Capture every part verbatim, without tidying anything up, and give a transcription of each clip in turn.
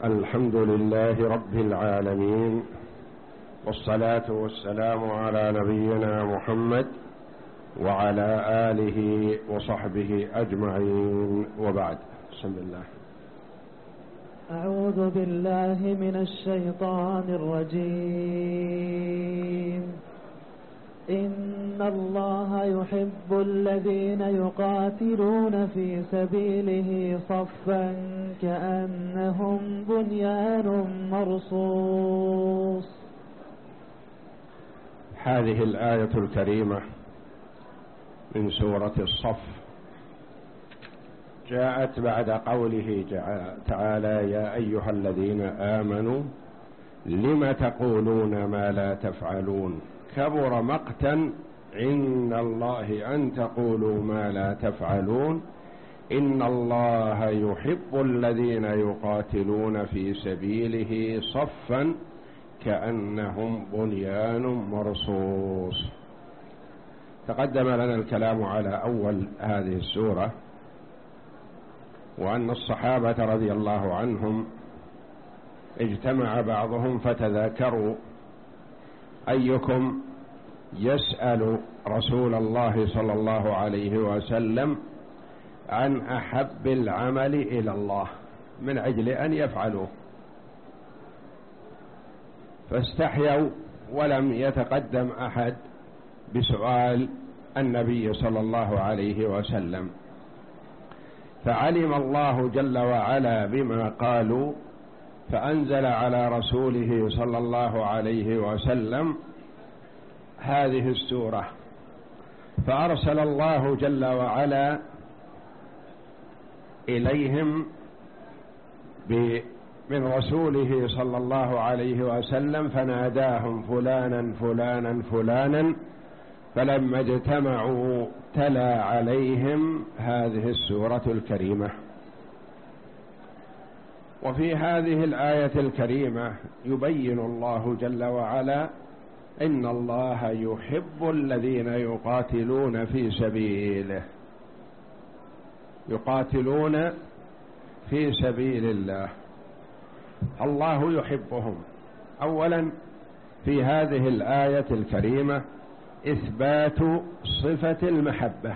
الحمد لله رب العالمين، والصلاة والسلام على نبينا محمد وعلى آله وصحبه أجمعين، وبعد. بسم الله. أعوذ بالله من الشيطان الرجيم. إن الله يحب الذين يقاتلون في سبيله صفا كأنهم بنيان مرصوص. هذه الآية الكريمة من سورة الصف جاءت بعد قوله تعالى: يا أيها الذين آمنوا لم تقولون ما لا تفعلون، كبر مقتا عند الله أن تقولوا ما لا تفعلون، إن الله يحب الذين يقاتلون في سبيله صفا كأنهم بنيان مرصوص. تقدم لنا الكلام على أول هذه السورة، وأن الصحابة رضي الله عنهم اجتمع بعضهم فتذاكروا أيكم يسأل رسول الله صلى الله عليه وسلم عن أحب العمل إلى الله من أجل أن يفعلوه، فاستحيوا ولم يتقدم أحد بسؤال النبي صلى الله عليه وسلم، فعلم الله جل وعلا بما قالوا، فأنزل على رسوله صلى الله عليه وسلم هذه السورة، فأرسل الله جل وعلا إليهم من رسوله صلى الله عليه وسلم فناداهم فلانا فلانا فلانا، فلما اجتمعوا تلا عليهم هذه السورة الكريمة. وفي هذه الآية الكريمة يبين الله جل وعلا إن الله يحب الذين يقاتلون في سبيله، يقاتلون في سبيل الله، الله يحبهم. أولا في هذه الآية الكريمة إثبات صفة المحبة،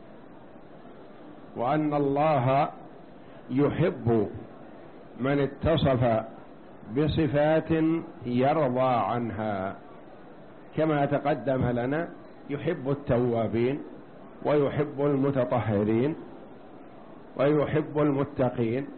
وأن الله يحب من اتصف بصفات يرضى عنها، كما تقدم لنا يحب التوابين ويحب المتطهرين ويحب المتقين،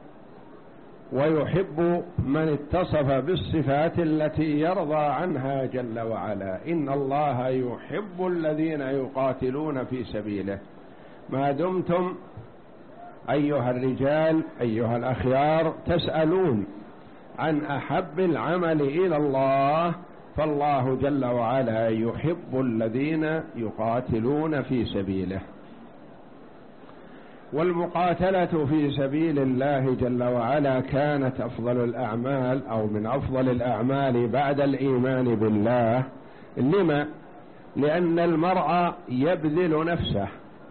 ويحب من اتصف بالصفات التي يرضى عنها جل وعلا. إن الله يحب الذين يقاتلون في سبيله. ما دمتم أيها الرجال أيها الأخيار تسألون عن أحب العمل إلى الله، فالله جل وعلا يحب الذين يقاتلون في سبيله. والمقاتلة في سبيل الله جل وعلا كانت أفضل الأعمال أو من أفضل الأعمال بعد الإيمان بالله. لما؟ لأن المرء يبذل نفسه،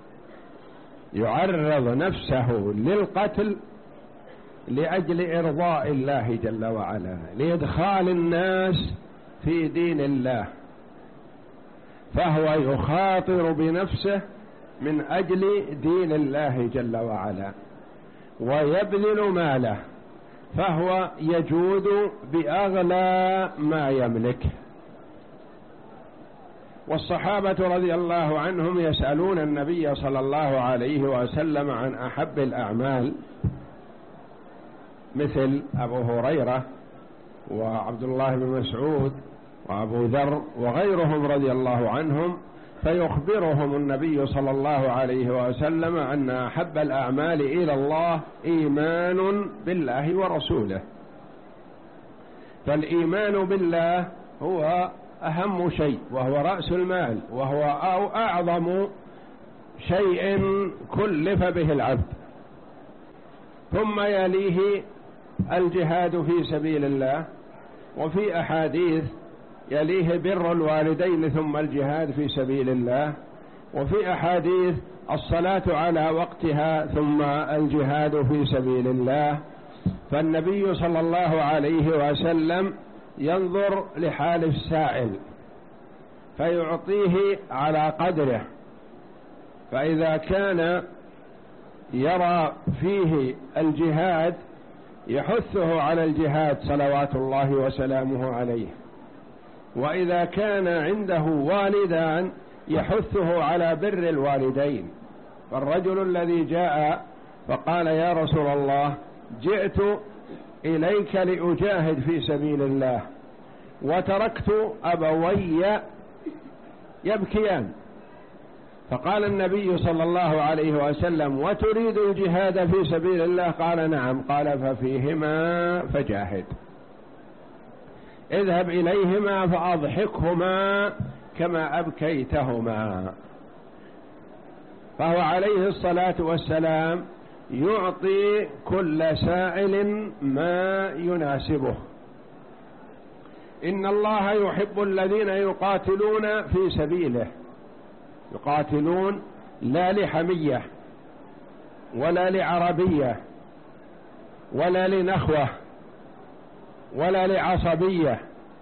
يعرض نفسه للقتل لأجل إرضاء الله جل وعلا، لإدخال الناس في دين الله، فهو يخاطر بنفسه من أجل دين الله جل وعلا، ويبذل ماله، فهو يجود بأغلى ما يملك. والصحابة رضي الله عنهم يسألون النبي صلى الله عليه وسلم عن أحب الأعمال، مثل أبو هريرة وعبد الله بن مسعود وأبو ذر وغيرهم رضي الله عنهم، فيخبرهم النبي صلى الله عليه وسلم أن أحب الأعمال إلى الله إيمان بالله ورسوله. فالإيمان بالله هو أهم شيء، وهو رأس المال، وهو أعظم شيء كلف به العبد، ثم يليه الجهاد في سبيل الله، وفي أحاديث يليه بر الوالدين ثم الجهاد في سبيل الله، وفي أحاديث الصلاة على وقتها ثم الجهاد في سبيل الله، فالنبي صلى الله عليه وسلم ينظر لحال السائل فيعطيه على قدره، فإذا كان يرى فيه الجهاد يحثه على الجهاد صلوات الله وسلامه عليه، وإذا كان عنده والدان يحثه على بر الوالدين. فالرجل الذي جاء فقال يا رسول الله جئت إليك لأجاهد في سبيل الله وتركت أبوي يبكيان، فقال النبي صلى الله عليه وسلم وتريد الجهاد في سبيل الله؟ قال نعم. قال ففيهما فجاهد، اذهب إليهما فأضحكهما كما أبكيتهما. فهو عليه الصلاة والسلام يعطي كل سائل ما يناسبه. إن الله يحب الذين يقاتلون في سبيله، يقاتلون لا لحمية ولا لعربية ولا لنخوة ولا لعصبية،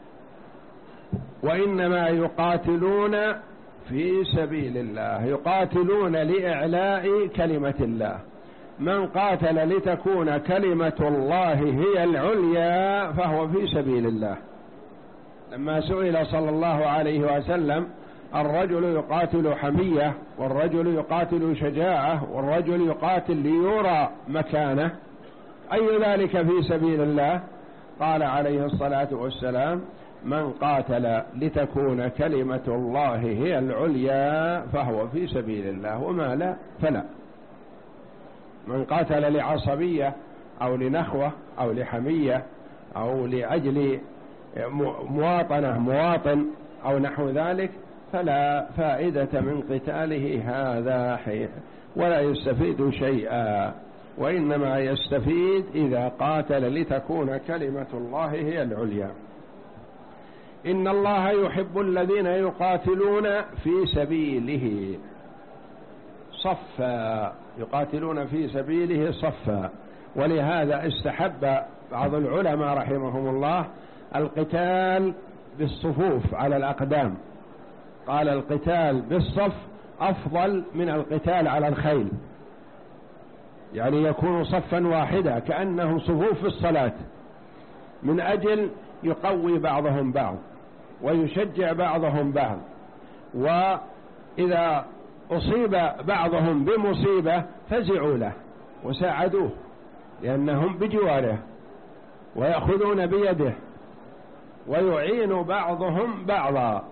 وإنما يقاتلون في سبيل الله، يقاتلون لإعلاء كلمة الله. من قاتل لتكون كلمة الله هي العليا فهو في سبيل الله. لما سئل صلى الله عليه وسلم الرجل يقاتل حمية والرجل يقاتل شجاعة والرجل يقاتل ليرى مكانه، أي ذلك في سبيل الله؟ قال عليه الصلاة والسلام من قاتل لتكون كلمة الله هي العليا فهو في سبيل الله، وما لا فلا. من قاتل لعصبية أو لنخوة أو لحمية أو لأجل مواطنة مواطن أو نحو ذلك فلا فائدة من قتاله هذا حي ولا يستفيد شيئا، وإنما يستفيد إذا قاتل لتكون كلمة الله هي العليا. إن الله يحب الذين يقاتلون في سبيله صفا، يقاتلون في سبيله صفا. ولهذا استحب بعض العلماء رحمهم الله القتال بالصفوف على الأقدام، قال القتال بالصف أفضل من القتال على الخيل، يعني يكون صفا واحدا كأنهم صفوف في الصلاة، من أجل يقوي بعضهم بعض ويشجع بعضهم بعض، وإذا أصيب بعضهم بمصيبة فزعوا له وساعدوه لأنهم بجواره ويأخذون بيده ويعين بعضهم بعضا.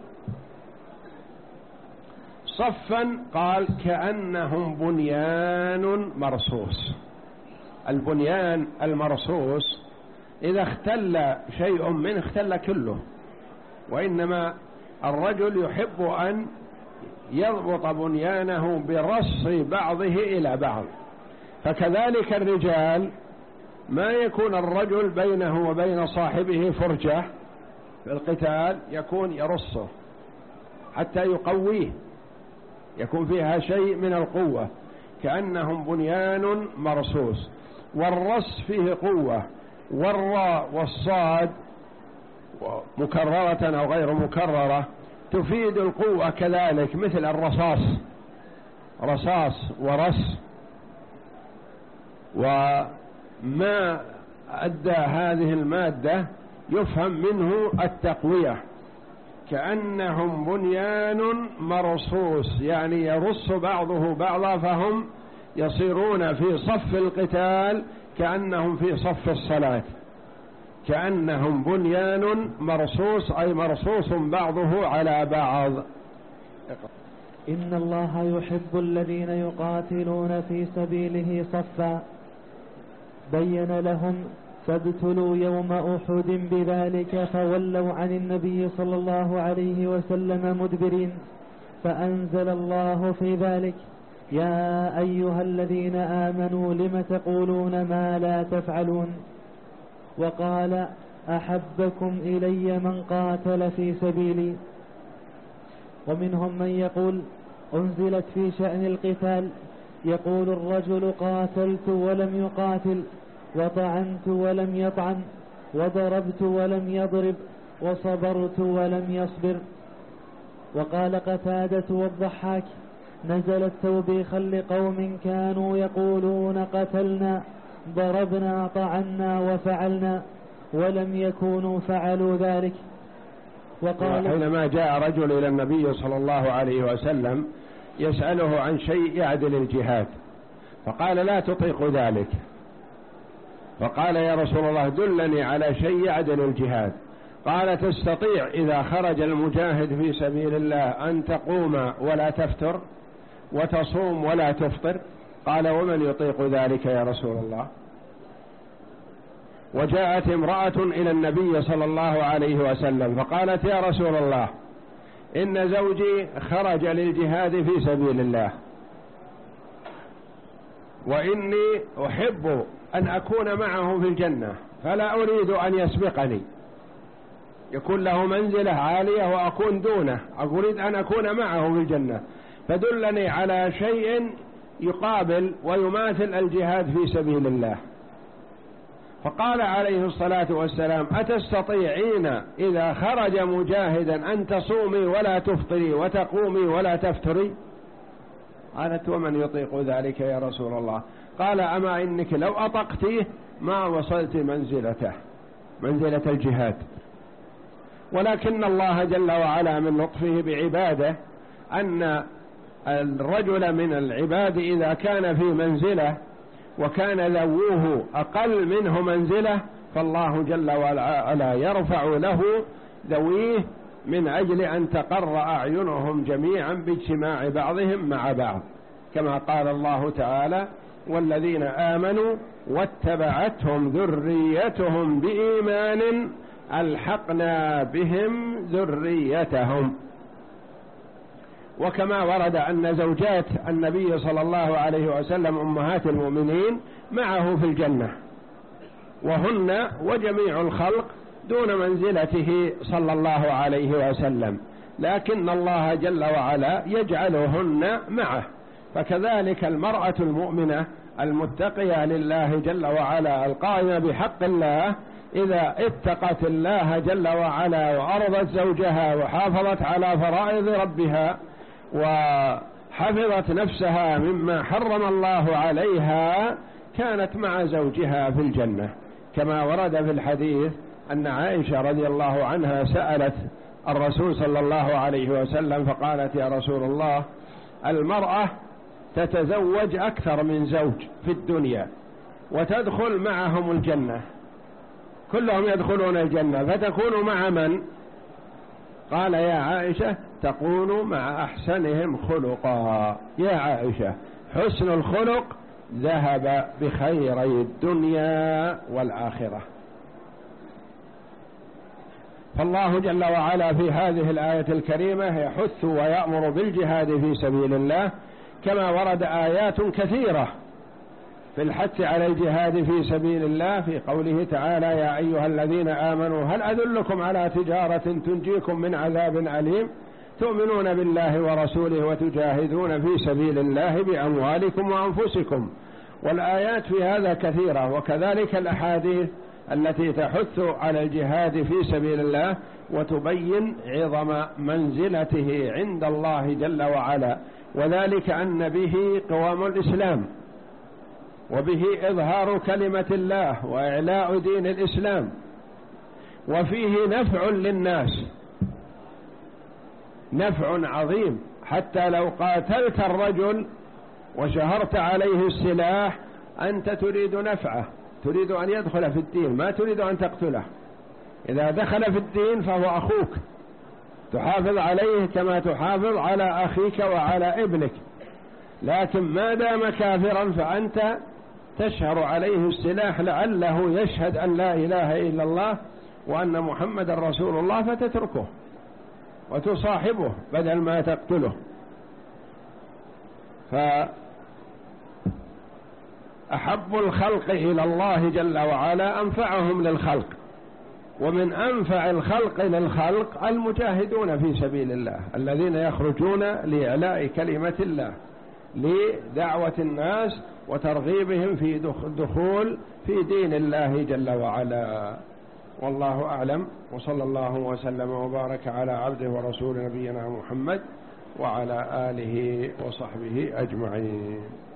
صفا قال كأنهم بنيان مرصوص. البنيان المرصوص إذا اختل شيء منه اختل كله، وإنما الرجل يحب أن يضبط بنيانه برص بعضه إلى بعض. فكذلك الرجال ما يكون الرجل بينه وبين صاحبه فرجة في القتال، يكون يرصه حتى يقويه، يكون فيها شيء من القوة، كأنهم بنيان مرصوص. والرص فيه قوة، والراء والصاد مكررة أو غير مكررة تفيد القوة كذلك، مثل الرصاص، رصاص ورص. وما أدى هذه المادة يفهم منه التقوية، كأنهم بنيان مرصوص، يعني يرص بعضه بعضا، فهم يصيرون في صف القتال كأنهم في صف الصلاة، كأنهم بنيان مرصوص أي مرصوص بعضه على بعض. إن الله يحب الذين يقاتلون في سبيله صفا، بين لهم فابتلوا يوم أحد بذلك فولوا عن النبي صلى الله عليه وسلم مدبرين، فأنزل الله في ذلك يا أيها الذين آمنوا لم تقولون ما لا تفعلون، وقال أحبكم إلي من قاتل في سبيلي. ومنهم من يقول أنزلت في شأن القتال، يقول الرجل قاتلت ولم يقاتل، وطعنت ولم يطعن، وضربت ولم يضرب، وصبرت ولم يصبر. وقال قتادة والضحاك: نزل التوبيخا لقوم كانوا يقولون قتلنا ضربنا طعنا وفعلنا، ولم يكونوا فعلوا ذلك. وقال حينما جاء رجل إلى النبي صلى الله عليه وسلم يسأله عن شيء يعدل الجهاد، فقال: لا تطيق ذلك. فقال: يا رسول الله دلني على شيء يعدل الجهاد. قال: تستطيع إذا خرج المجاهد في سبيل الله أن تقوم ولا تفتر وتصوم ولا تفطر؟ قال: ومن يطيق ذلك يا رسول الله؟ وجاءت امرأة إلى النبي صلى الله عليه وسلم فقالت: يا رسول الله إن زوجي خرج للجهاد في سبيل الله، وإني أحب أن أكون معه في الجنة، فلا أريد أن يسبقني، يكون له منزلة عالية وأكون دونه، أريد أن أكون معه في الجنة، فدلني على شيء يقابل ويماثل الجهاد في سبيل الله. فقال عليه الصلاة والسلام: أتستطيعين إذا خرج مجاهدا أن تصومي ولا تفطري وتقومي ولا تفتري؟ قالت: ومن يطيق ذلك يا رسول الله؟ قال: أما إنك لو أطقتيه ما وصلت منزلته، منزلة الجهاد. ولكن الله جل وعلا من لطفه بعباده أن الرجل من العباد إذا كان في منزلة وكان ذووه أقل منه منزلة، فالله جل وعلا يرفع له ذويه من أجل أن تقر أعينهم جميعا باجتماع بعضهم مع بعض، كما قال الله تعالى: والذين آمنوا واتبعتهم ذريتهم بإيمان ألحقنا بهم ذريتهم. وكما ورد أن زوجات النبي صلى الله عليه وسلم أمهات المؤمنين معه في الجنة، وهن وجميع الخلق دون منزلته صلى الله عليه وسلم، لكن الله جل وعلا يجعلهن معه. فكذلك المرأة المؤمنة المتقية لله جل وعلا القائمة بحق الله إذا اتقت الله جل وعلا وأرضت زوجها وحافظت على فرائض ربها وحفظت نفسها مما حرم الله عليها، كانت مع زوجها في الجنة، كما ورد في الحديث أن عائشة رضي الله عنها سألت الرسول صلى الله عليه وسلم فقالت: يا رسول الله، المرأة تتزوج أكثر من زوج في الدنيا وتدخل معهم الجنة، كلهم يدخلون الجنة، فتكون مع من؟ قال: يا عائشة تكون مع أحسنهم خلقا. يا عائشة، حسن الخلق ذهب بخيري الدنيا والآخرة. فالله جل وعلا في هذه الآية الكريمة يحث ويأمر بالجهاد في سبيل الله، كما ورد آيات كثيرة في الحث على الجهاد في سبيل الله، في قوله تعالى: يا أيها الذين آمنوا هل أدلكم على تجارة تنجيكم من عذاب أليم تؤمنون بالله ورسوله وتجاهدون في سبيل الله بأموالكم وأنفسكم. والآيات في هذا كثيرة، وكذلك الأحاديث التي تحث على الجهاد في سبيل الله وتبين عظم منزلته عند الله جل وعلا، وذلك أن به قوام الإسلام، وبه إظهار كلمة الله وإعلاء دين الإسلام، وفيه نفع للناس، نفع عظيم، حتى لو قاتلت الرجل وشهرت عليه السلاح أنت تريد نفعه، تريد أن يدخل في الدين، ما تريد أن تقتله. إذا دخل في الدين فهو أخوك، تحافظ عليه كما تحافظ على أخيك وعلى ابنك، لكن ما دام كافرا فأنت تشهر عليه السلاح لعله يشهد أن لا إله إلا الله وأن محمد رسول الله، فتتركه وتصاحبه بدل ما تقتله. فأحب الخلق إلى الله جل وعلا أنفعهم للخلق، ومن أنفع الخلق للخلق المجاهدون في سبيل الله الذين يخرجون لإعلاء كلمة الله لدعوة الناس وترغيبهم في دخول في دين الله جل وعلا. والله أعلم، وصلى الله وسلم وبارك على عبده ورسول نبينا محمد وعلى آله وصحبه أجمعين.